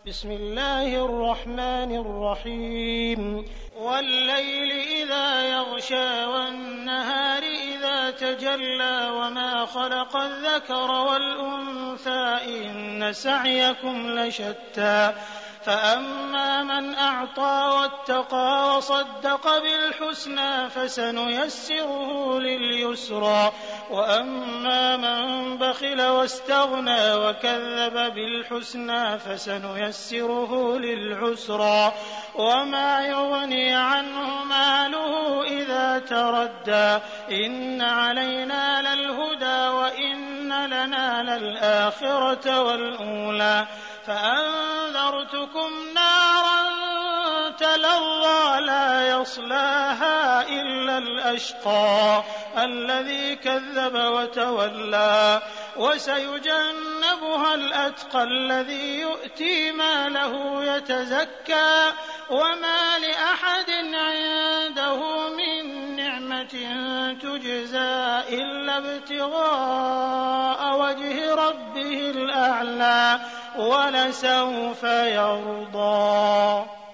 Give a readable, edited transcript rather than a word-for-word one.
بسم الله الرحمن الرحيم والليل إذا يغشى والنهار إذا تجلى وما خلق الذكر والأنثى إن سعيكم لشتى فأما من أعطى واتقى وصدق بالحسنى فسنيسره لليسرى وأما من بخل واستغنى وكذب بالحسنى فسنيسره للعسرى وما يغني عنه ماله إذا تردى إن علينا للهدى وإن لنا للآخرة والأولى فأنذرتكم نارا تلظى لا يصلاها إلا الأشقى الذي كذب وتولى وسيجنبها الأتقى الذي يؤتي ماله يتزكى وما لأحد عنده من نعمة تجزى إلا ابتغاء وجه ربه الأعلى ولسوف يرضى.